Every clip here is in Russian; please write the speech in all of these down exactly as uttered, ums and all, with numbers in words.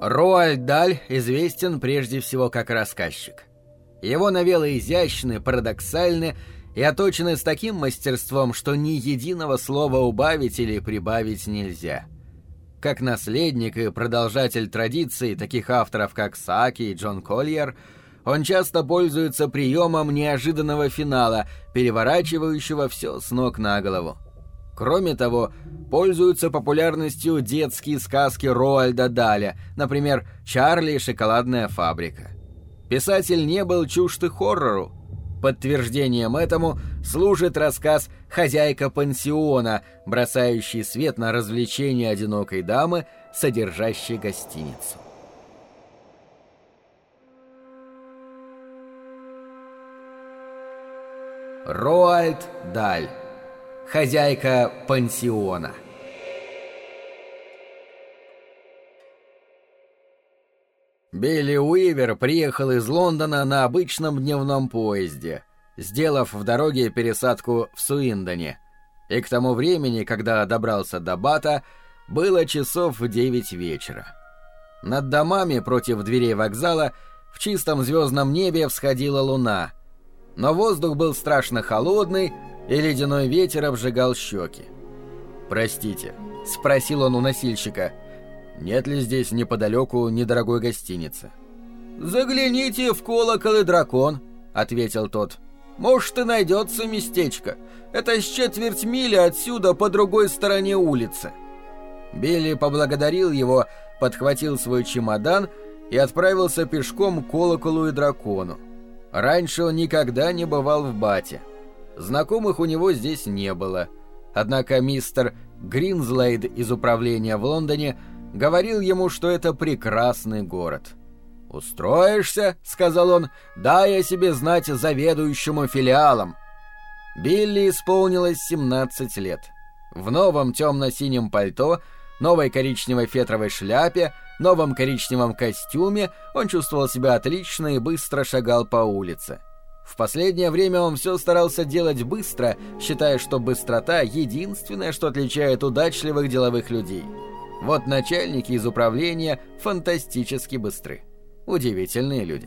Роальд Даль известен прежде всего как рассказчик. Его новеллы изящны, парадоксальны и оточены с таким мастерством, что ни единого слова убавить или прибавить нельзя. Как наследник и продолжатель традиций таких авторов, как Сааки и Джон Кольер, он часто пользуется приемом неожиданного финала, переворачивающего все с ног на голову. Кроме того, пользуются популярностью детские сказки Роальда Даля, например, «Чарли и шоколадная фабрика». Писатель не был чужд и хоррору. Подтверждением этому служит рассказ «Хозяйка пансиона», бросающий свет на развлечения одинокой дамы, содержащей гостиницу. Роальд Даль. Хозяйка пансиона. Билли Уивер приехал из Лондона на обычном дневном поезде, сделав в дороге пересадку в Суиндоне, и к тому времени, когда добрался до Бата, было часов в девять вечера. Над домами против дверей вокзала в чистом звездном небе всходила луна, но воздух был страшно холодный, и ледяной ветер обжигал щеки. «Простите», — спросил он у носильщика, — «нет ли здесь неподалеку недорогой гостиницы?» «Загляните в «Колокол и дракон», — ответил тот. «Может, и найдется местечко. Это с четверть мили отсюда по другой стороне улицы». Билли поблагодарил его, подхватил свой чемодан и отправился пешком к «Колоколу и дракону». Раньше он никогда не бывал в Бате. Знакомых у него здесь не было. Однако мистер Гринзлейд из управления в Лондоне говорил ему, что это прекрасный город. «Устроишься, — сказал он, — дай о себе знать заведующему филиалом». Билли исполнилось семнадцать лет. В новом темно-синем пальто, новой коричневой фетровой шляпе, новом коричневом костюме он чувствовал себя отлично и быстро шагал по улице. В последнее время он все старался делать быстро, считая, что быстрота — единственное, что отличает удачливых деловых людей. Вот начальники из управления фантастически быстры. Удивительные люди.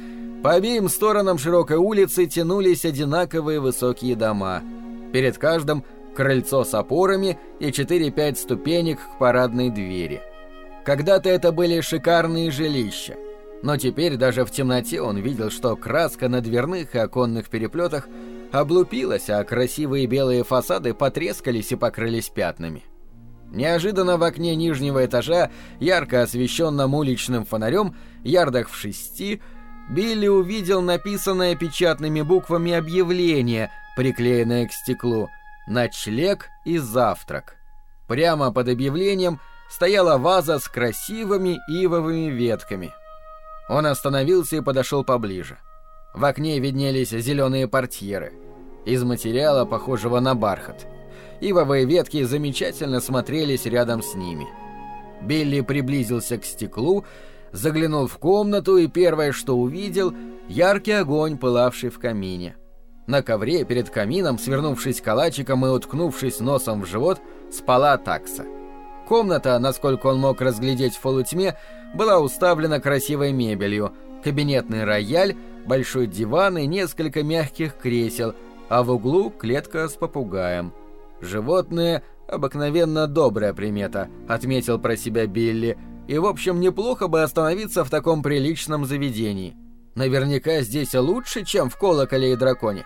По обеим сторонам широкой улицы тянулись одинаковые высокие дома. Перед каждым крыльцо с опорами и четыре-пять ступенек к парадной двери. Когда-то это были шикарные жилища. Но теперь даже в темноте он видел, что краска на дверных и оконных переплетах облупилась, а красивые белые фасады потрескались и покрылись пятнами. Неожиданно в окне нижнего этажа, ярко освещенном уличным фонарем, ярдах в шести, Билли увидел написанное печатными буквами объявление, приклеенное к стеклу: «Ночлег и завтрак». Прямо под объявлением стояла ваза с красивыми ивовыми ветками. Он остановился и подошел поближе. В окне виднелись зеленые портьеры из материала, похожего на бархат. Ивовые ветки замечательно смотрелись рядом с ними. Билли приблизился к стеклу, заглянул в комнату и первое, что увидел — яркий огонь, пылавший в камине. На ковре перед камином, свернувшись калачиком и уткнувшись носом в живот, спала такса. Комната, насколько он мог разглядеть в полутьме, была уставлена красивой мебелью: кабинетный рояль, большой диван и несколько мягких кресел, а в углу клетка с попугаем. «Животные — обыкновенно добрая примета», — отметил про себя Билли, «и, в общем, неплохо бы остановиться в таком приличном заведении. Наверняка здесь лучше, чем в «Колоколе и драконе».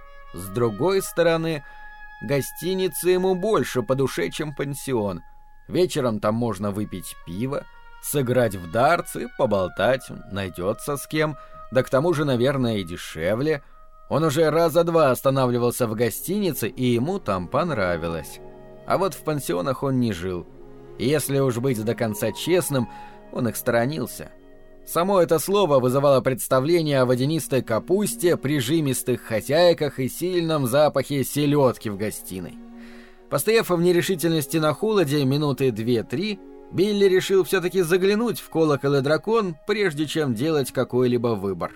С другой стороны, гостиница ему больше по душе, чем пансион. Вечером там можно выпить пиво, сыграть в дартсы, поболтать, найдется с кем, да к тому же, наверное, и дешевле. Он уже раза два останавливался в гостинице, и ему там понравилось. А вот в пансионах он не жил. И если уж быть до конца честным, он их сторонился. Само это слово вызывало представление о водянистой капусте, прижимистых хозяйках и сильном запахе селедки в гостиной. Постояв в нерешительности на холоде минуты две-три, Билли решил все-таки заглянуть в «Колокол и дракон», прежде чем делать какой-либо выбор.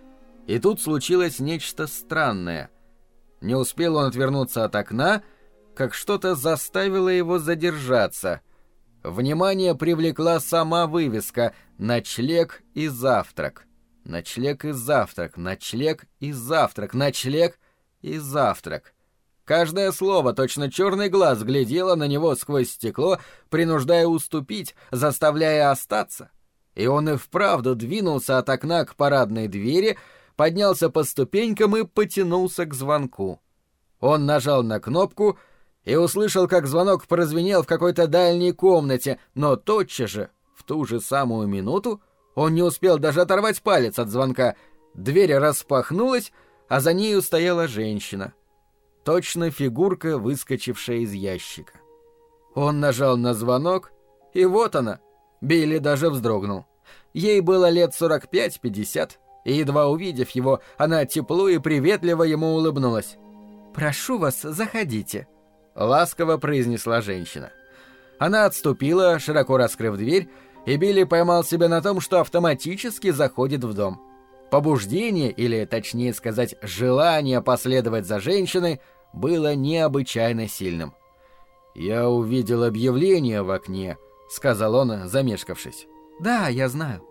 И тут случилось нечто странное. Не успел он отвернуться от окна, как что-то заставило его задержаться. Внимание привлекла сама вывеска «Ночлег и завтрак». Ночлег и завтрак, ночлег и завтрак, ночлег и завтрак. Каждое слово, точно черный глаз, глядело на него сквозь стекло, принуждая уступить, заставляя остаться. И он и вправду двинулся от окна к парадной двери, поднялся по ступенькам и потянулся к звонку. Он нажал на кнопку и услышал, как звонок прозвенел в какой-то дальней комнате, но тотчас же, в ту же самую минуту, он не успел даже оторвать палец от звонка. Дверь распахнулась, а за нею стояла женщина. Точно фигурка, выскочившая из ящика. Он нажал на звонок, и вот она. Билли даже вздрогнул. Ей было лет сорок пять-пятьдесят, и, едва увидев его, она тепло и приветливо ему улыбнулась. «Прошу вас, заходите», — ласково произнесла женщина. Она отступила, широко раскрыв дверь, и Билли поймал себя на том, что автоматически заходит в дом. Побуждение, или, точнее сказать, желание последовать за женщиной, было необычайно сильным. «Я увидел объявление в окне», — сказал он, замешкавшись. «Да, я знаю».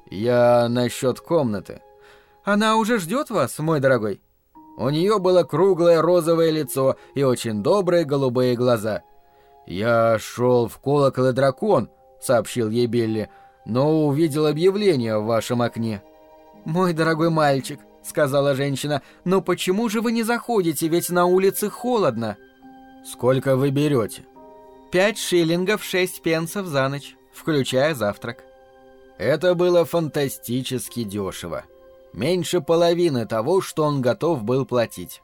«Я насчет комнаты». «Она уже ждет вас, мой дорогой». У нее было круглое розовое лицо и очень добрые голубые глаза. «Я шел в «Колокол и дракон», — сообщил ей Билли, — «но увидел объявление в вашем окне». «Мой дорогой мальчик», — сказала женщина, — «но почему же вы не заходите, ведь на улице холодно?» «Сколько вы берете?» «Пять шиллингов шесть пенсов за ночь, включая завтрак». Это было фантастически дешево. Меньше половины того, что он готов был платить.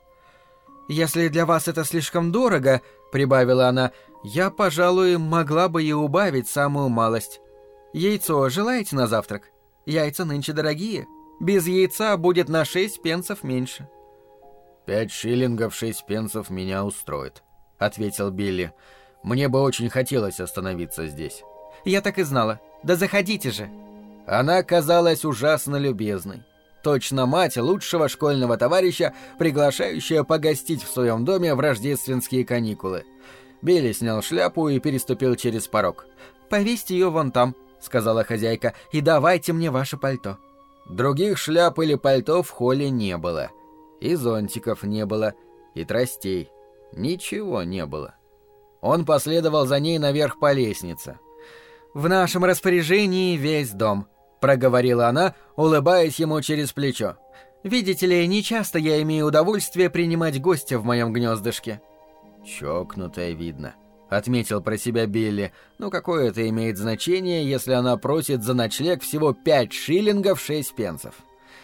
«Если для вас это слишком дорого, — прибавила она, — я, пожалуй, могла бы и убавить самую малость. Яйцо желаете на завтрак? Яйца нынче дорогие. Без яйца будет на шесть пенсов меньше». «Пять шиллингов шесть пенсов меня устроит», — ответил Билли. «Мне бы очень хотелось остановиться здесь». «Я так и знала. Да заходите же». Она казалась ужасно любезной. Точно мать лучшего школьного товарища, приглашающая погостить в своем доме в рождественские каникулы. Билли снял шляпу и переступил через порог. «Повесьте ее вон там», — сказала хозяйка, — «и давайте мне ваше пальто». Других шляп или пальто в холле не было. И зонтиков не было, и тростей. Ничего не было. Он последовал за ней наверх по лестнице. «В нашем распоряжении весь дом», — проговорила она, улыбаясь ему через плечо. «Видите ли, нечасто я имею удовольствие принимать гостя в моем гнездышке». «Чокнутая, видно», — отметил про себя Билли. «Ну какое это имеет значение, если она просит за ночлег всего пять шиллингов шесть пенсов?»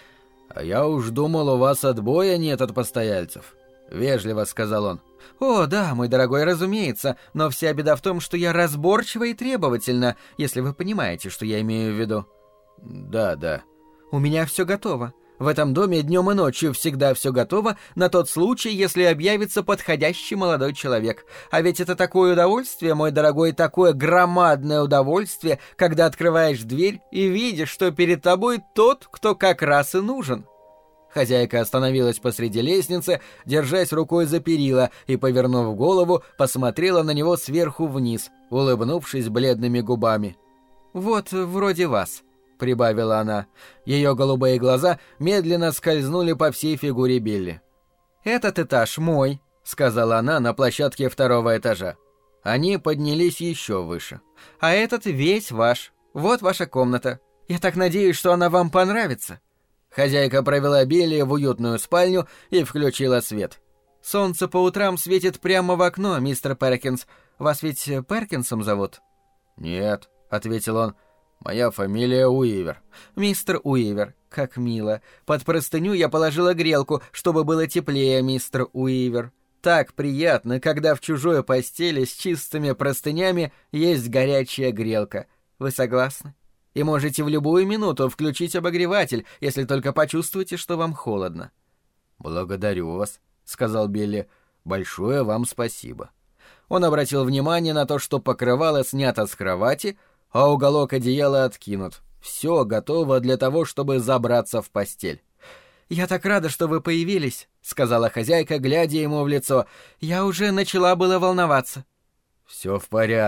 «А я уж думал, у вас отбоя нет от постояльцев», — вежливо сказал он. «О, да, мой дорогой, разумеется, но вся беда в том, что я разборчива и требовательна, если вы понимаете, что я имею в виду». «Да, да». «У меня все готово. В этом доме днем и ночью всегда все готово на тот случай, если объявится подходящий молодой человек. А ведь это такое удовольствие, мой дорогой, такое громадное удовольствие, когда открываешь дверь и видишь, что перед тобой тот, кто как раз и нужен». Хозяйка остановилась посреди лестницы, держась рукой за перила, и, повернув голову, посмотрела на него сверху вниз, улыбнувшись бледными губами. «Вот вроде вас», — прибавила она. Ее голубые глаза медленно скользнули по всей фигуре Билли. «Этот этаж мой», — сказала она на площадке второго этажа. Они поднялись еще выше. «А этот весь ваш. Вот ваша комната. Я так надеюсь, что она вам понравится». Хозяйка провела Билли в уютную спальню и включила свет. «Солнце по утрам светит прямо в окно, мистер Перкинс. Вас ведь Перкинсом зовут?» «Нет», — ответил он. «Моя фамилия Уивер». «Мистер Уивер, как мило. Под простыню я положила грелку, чтобы было теплее, мистер Уивер. Так приятно, когда в чужой постели с чистыми простынями есть горячая грелка. Вы согласны? И можете в любую минуту включить обогреватель, если только почувствуете, что вам холодно». «Благодарю вас», — сказал Билли. «Большое вам спасибо». Он обратил внимание на то, что покрывало снято с кровати, а уголок одеяла откинут. Все готово для того, чтобы забраться в постель. «Я так рада, что вы появились», — сказала хозяйка, глядя ему в лицо. «Я уже начала было волноваться». «Все в порядке», —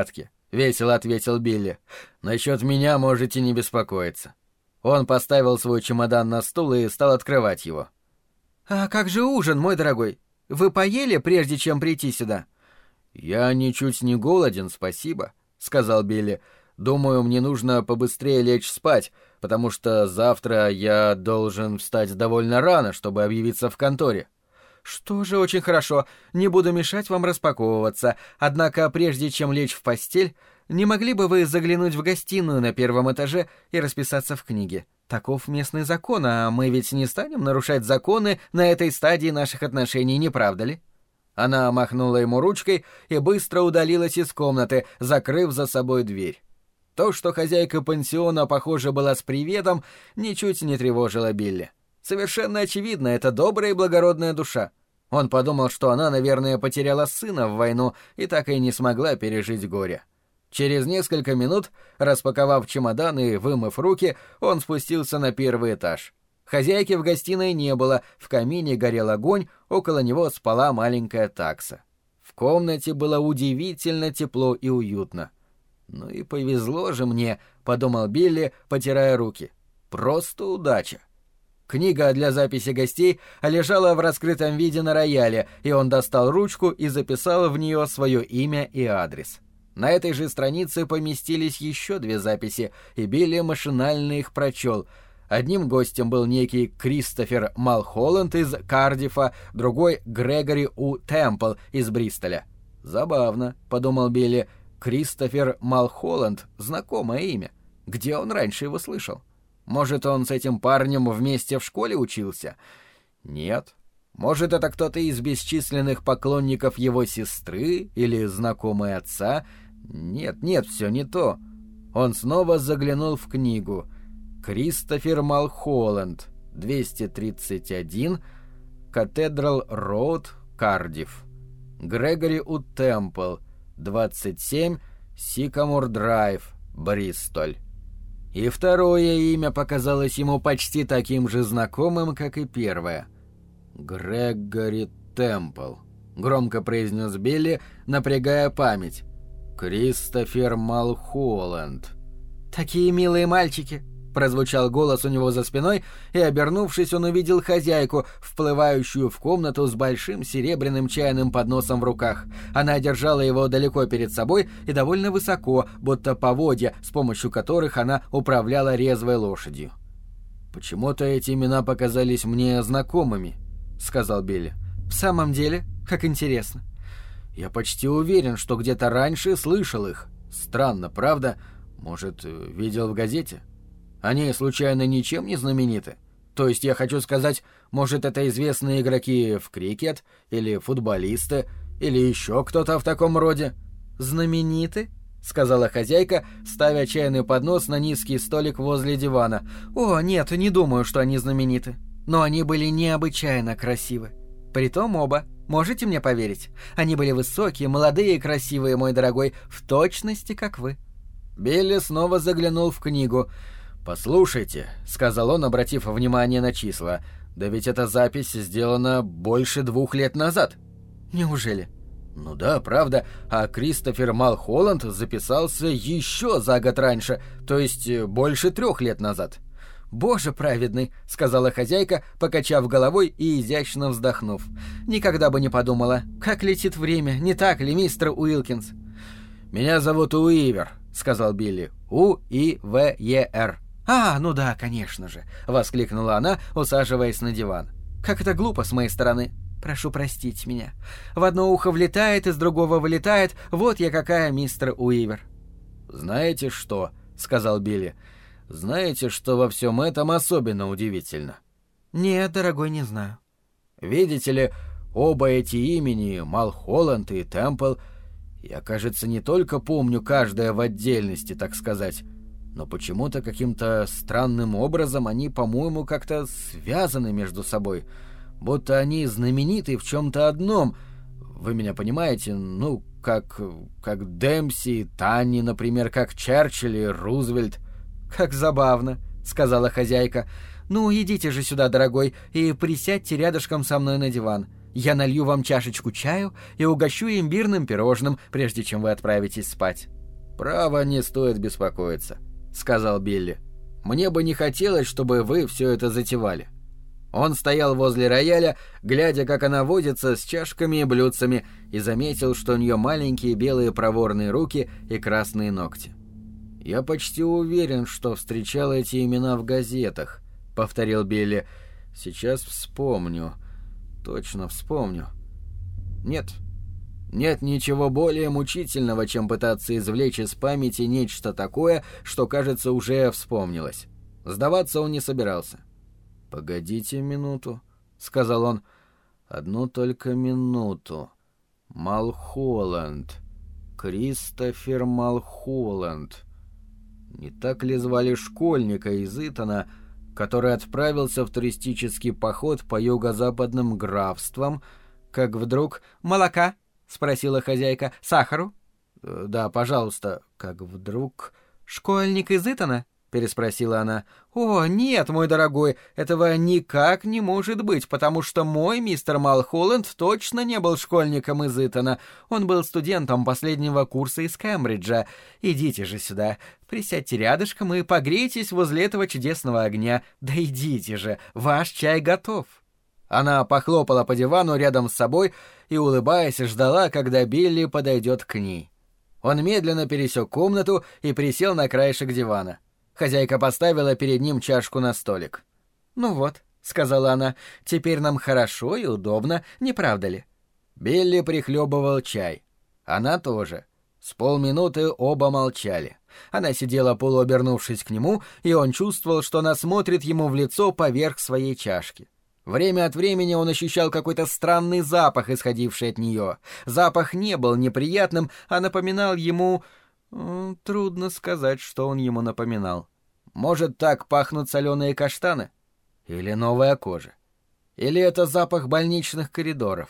— весело ответил Билли. «Насчет меня можете не беспокоиться». Он поставил свой чемодан на стул и стал открывать его. «А как же ужин, мой дорогой? Вы поели, прежде чем прийти сюда?» «Я ничуть не голоден, спасибо», — сказал Билли. «Думаю, мне нужно побыстрее лечь спать, потому что завтра я должен встать довольно рано, чтобы объявиться в конторе». «Что же, очень хорошо. Не буду мешать вам распаковываться. Однако, прежде чем лечь в постель, не могли бы вы заглянуть в гостиную на первом этаже и расписаться в книге? Таков местный закон, а мы ведь не станем нарушать законы на этой стадии наших отношений, не правда ли?» Она махнула ему ручкой и быстро удалилась из комнаты, закрыв за собой дверь. То, что хозяйка пансиона, похоже, была с приветом, ничуть не тревожило Билли. Совершенно очевидно, это добрая и благородная душа. Он подумал, что она, наверное, потеряла сына в войну и так и не смогла пережить горе. Через несколько минут, распаковав чемодан и вымыв руки, он спустился на первый этаж. Хозяйки в гостиной не было, в камине горел огонь, около него спала маленькая такса. В комнате было удивительно тепло и уютно. «Ну и повезло же мне», — подумал Билли, потирая руки. «Просто удача». Книга для записи гостей лежала в раскрытом виде на рояле, и он достал ручку и записал в нее свое имя и адрес. На этой же странице поместились еще две записи, и Билли машинально их прочел. Одним гостем был некий Кристофер Малхолланд из Кардифа, другой — Грегори У. Темпл из Бристоля. «Забавно», — подумал Билли, — «Кристофер Малхолланд — знакомое имя. Где он раньше его слышал? Может, он с этим парнем вместе в школе учился? Нет. Может, это кто-то из бесчисленных поклонников его сестры или знакомый отца? Нет, нет, все не то». Он снова заглянул в книгу. Кристофер Малхолланд, двести тридцать один, Катедрал Роуд, Кардифф. Грегори У. Темпл, двадцать семь, Сикамор Драйв, Бристоль. И второе имя показалось ему почти таким же знакомым, как и первое. «Грегори Темпл», — громко произнес Билли, напрягая память. «Кристофер Малхолланд». «Такие милые мальчики», — прозвучал голос у него за спиной, и, обернувшись, он увидел хозяйку, вплывающую в комнату с большим серебряным чайным подносом в руках. Она держала его далеко перед собой и довольно высоко, будто поводья, с помощью которых она управляла резвой лошадью. «Почему-то эти имена показались мне знакомыми», — сказал Билли. «В самом деле? Как интересно». «Я почти уверен, что где-то раньше слышал их. Странно, правда? Может, видел в газете? Они, случайно, ничем не знамениты? То есть, я хочу сказать, может, это известные игроки в крикет, или футболисты, или еще кто-то в таком роде?» «Знамениты?» — сказала хозяйка, ставя чайный поднос на низкий столик возле дивана. «О, нет, не думаю, что они знамениты. Но они были необычайно красивы. Притом оба. Можете мне поверить? Они были высокие, молодые и красивые, мой дорогой, в точности, как вы». Билли снова заглянул в книгу. «Послушайте», — сказал он, обратив внимание на числа, — «да ведь эта запись сделана больше двух лет назад». «Неужели?» «Ну да, правда, а Кристофер Малхолланд записался еще за год раньше, то есть больше трех лет назад». «Боже праведный», — сказала хозяйка, покачав головой и изящно вздохнув. «Никогда бы не подумала, как летит время, не так ли, мистер Уилкинс?» «Меня зовут Уивер», — сказал Билли. У-И-В-Е-Р. «А, ну да, конечно же», — воскликнула она, усаживаясь на диван. «Как это глупо с моей стороны. Прошу простить меня. В одно ухо влетает, из другого вылетает. Вот я какая, мистер Уивер». «Знаете что?» — сказал Билли. «Знаете, что во всем этом особенно удивительно?» «Нет, дорогой, не знаю». «Видите ли, оба эти имени, Малхолланд и Темпл, я, кажется, не только помню каждое в отдельности, так сказать, но почему-то каким-то странным образом они, по-моему, как-то связаны между собой, будто они знамениты в чем-то одном. Вы меня понимаете? Ну, как, как Демпси, Танни, например, как Черчилль и Рузвельт». «Как забавно», — сказала хозяйка. «Ну, идите же сюда, дорогой, и присядьте рядышком со мной на диван. Я налью вам чашечку чаю и угощу имбирным пирожным, прежде чем вы отправитесь спать». «Право, не стоит беспокоиться», — сказал Билли. «Мне бы не хотелось, чтобы вы все это затевали». Он стоял возле рояля, глядя, как она возится с чашками и блюдцами, и заметил, что у нее маленькие белые проворные руки и красные ногти. «Я почти уверен, что встречал эти имена в газетах», — повторил Билли. «Сейчас вспомню. Точно вспомню. Нет. Нет ничего более мучительного, чем пытаться извлечь из памяти нечто такое, что, кажется, уже вспомнилось. Сдаваться он не собирался». «Погодите минуту», — сказал он. «Одну только минуту. Малхолланд. Кристофер Малхолланд. Не так ли звали школьника из Итона, который отправился в туристический поход по юго-западным графствам, как вдруг...» «Молока?» — спросила хозяйка. «Сахару?» «Да, пожалуйста». «Как вдруг...» «Школьник из Итона?» — переспросила она. «О, нет, мой дорогой, этого никак не может быть, потому что мой мистер Малхолланд точно не был школьником из Итона. Он был студентом последнего курса из Кембриджа. Идите же сюда, присядьте рядышком и погрейтесь возле этого чудесного огня. Да идите же, ваш чай готов». Она похлопала по дивану рядом с собой и, улыбаясь, ждала, когда Билли подойдет к ней. Он медленно пересек комнату и присел на краешек дивана. Хозяйка поставила перед ним чашку на столик. «Ну вот», — сказала она, — «теперь нам хорошо и удобно, не правда ли?» Билли прихлебывал чай. Она тоже. С полминуты оба молчали. Она сидела полуобернувшись к нему, и он чувствовал, что она смотрит ему в лицо поверх своей чашки. Время от времени он ощущал какой-то странный запах, исходивший от нее. Запах не был неприятным, а напоминал ему... Трудно сказать, что он ему напоминал. Может, так пахнут соленые каштаны? Или новая кожа? Или это запах больничных коридоров?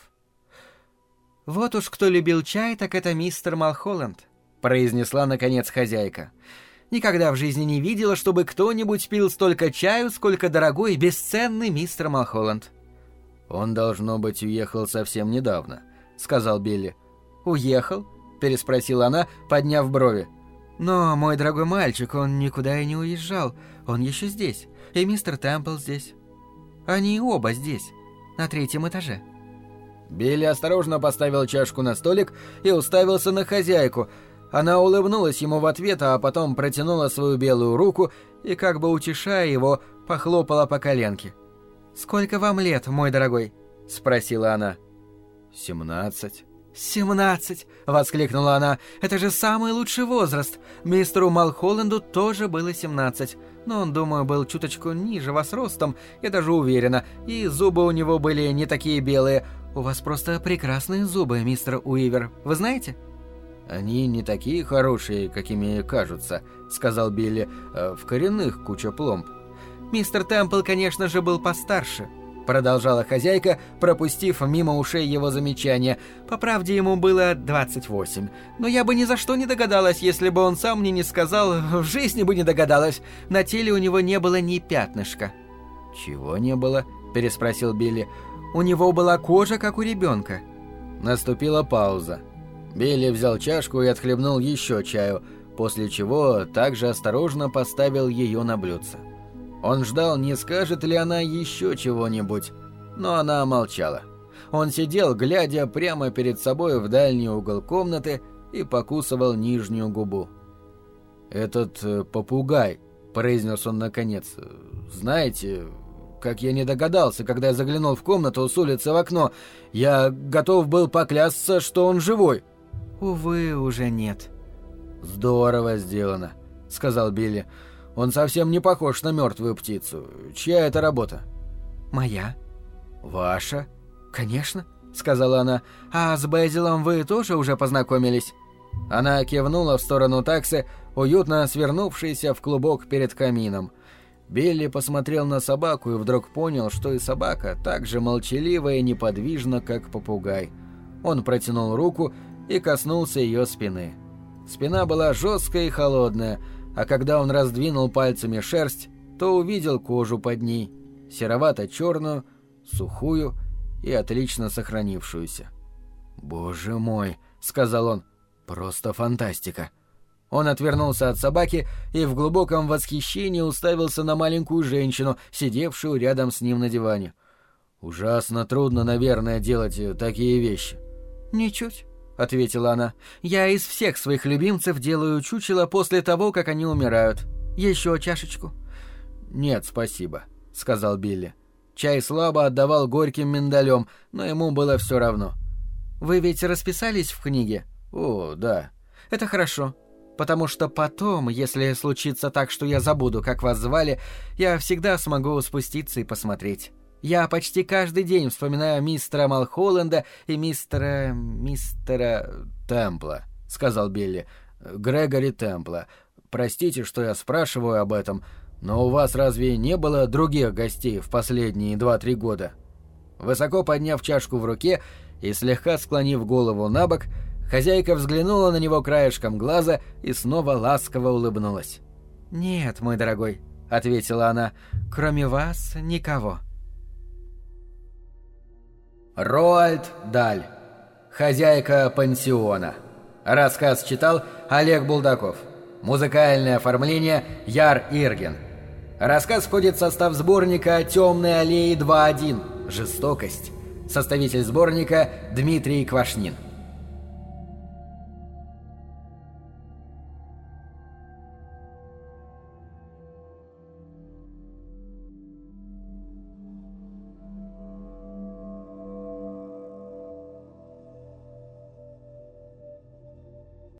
«Вот уж кто любил чай, так это мистер Малхолланд», — произнесла, наконец, хозяйка. «Никогда в жизни не видела, чтобы кто-нибудь пил столько чаю, сколько дорогой и бесценный мистер Малхолланд». «Он, должно быть, уехал совсем недавно», — сказал Билли. «Уехал?» — переспросила она, подняв брови. «Но, мой дорогой мальчик, он никуда и не уезжал. Он еще здесь. И мистер Темпл здесь. Они оба здесь, на третьем этаже». Билли осторожно поставил чашку на столик и уставился на хозяйку. Она улыбнулась ему в ответ, а потом протянула свою белую руку и, как бы утешая его, похлопала по коленке. «Сколько вам лет, мой дорогой?» — спросила она. «Семнадцать». «Семнадцать!» — воскликнула она. «Это же самый лучший возраст! Мистеру Малхолланду тоже было семнадцать. Но он, думаю, был чуточку ниже вас ростом, я даже уверена, и зубы у него были не такие белые. У вас просто прекрасные зубы, мистер Уивер, вы знаете?» «Они не такие хорошие, какими кажутся», — сказал Билли. «В коренных куча пломб». «Мистер Темпл, конечно же, был постарше», — продолжала хозяйка, пропустив мимо ушей его замечания. «По правде, ему было двадцать восемь. Но я бы ни за что не догадалась, если бы он сам мне не сказал, в жизни бы не догадалась. На теле у него не было ни пятнышка». «Чего не было?» — переспросил Билли. «У него была кожа, как у ребенка». Наступила пауза. Билли взял чашку и отхлебнул еще чаю, после чего также осторожно поставил ее на блюдце. Он ждал, не скажет ли она еще чего-нибудь, но она молчала. Он сидел, глядя прямо перед собой в дальний угол комнаты, и покусывал нижнюю губу. «Этот э, попугай», — произнес он наконец, — «знаете, как я не догадался, когда я заглянул в комнату с улицы в окно, я готов был поклясться, что он живой». «Увы, уже нет». «Здорово сделано», — сказал Билли. «Он совсем не похож на мертвую птицу. Чья это работа?» «Моя». «Ваша?» «Конечно», — сказала она. «А с Безилом вы тоже уже познакомились?» Она кивнула в сторону таксы, уютно свернувшейся в клубок перед камином. Билли посмотрел на собаку и вдруг понял, что и собака так же молчалива и неподвижна, как попугай. Он протянул руку и коснулся ее спины. Спина была жесткая и холодная, а когда он раздвинул пальцами шерсть, то увидел кожу под ней, серовато-черную, сухую и отлично сохранившуюся. «Боже мой!» — сказал он. «Просто фантастика!» Он отвернулся от собаки и в глубоком восхищении уставился на маленькую женщину, сидевшую рядом с ним на диване. «Ужасно трудно, наверное, делать такие вещи». «Ничуть», — ответила она. «Я из всех своих любимцев делаю чучело после того, как они умирают. Еще чашечку?» «Нет, спасибо», — сказал Билли. Чай слабо отдавал горьким миндалем, но ему было все равно. «Вы ведь расписались в книге?» «О, да». «Это хорошо, потому что потом, если случится так, что я забуду, как вас звали, я всегда смогу спуститься и посмотреть. Я почти каждый день вспоминаю мистера Малхолленда и мистера... мистера... Темпла», — сказал Билли. «Грегори Темпла. Простите, что я спрашиваю об этом, но у вас разве не было других гостей в последние два-три года?» Высоко подняв чашку в руке и слегка склонив голову на бок, хозяйка взглянула на него краешком глаза и снова ласково улыбнулась. «Нет, мой дорогой», — ответила она, — «кроме вас никого». Роальд Даль. Хозяйка пансиона. Рассказ читал Олег Булдаков. Музыкальное оформление Яр Ирген. Рассказ входит в состав сборника «Темные аллеи два один. Жестокость». Составитель сборника Дмитрий Квашнин.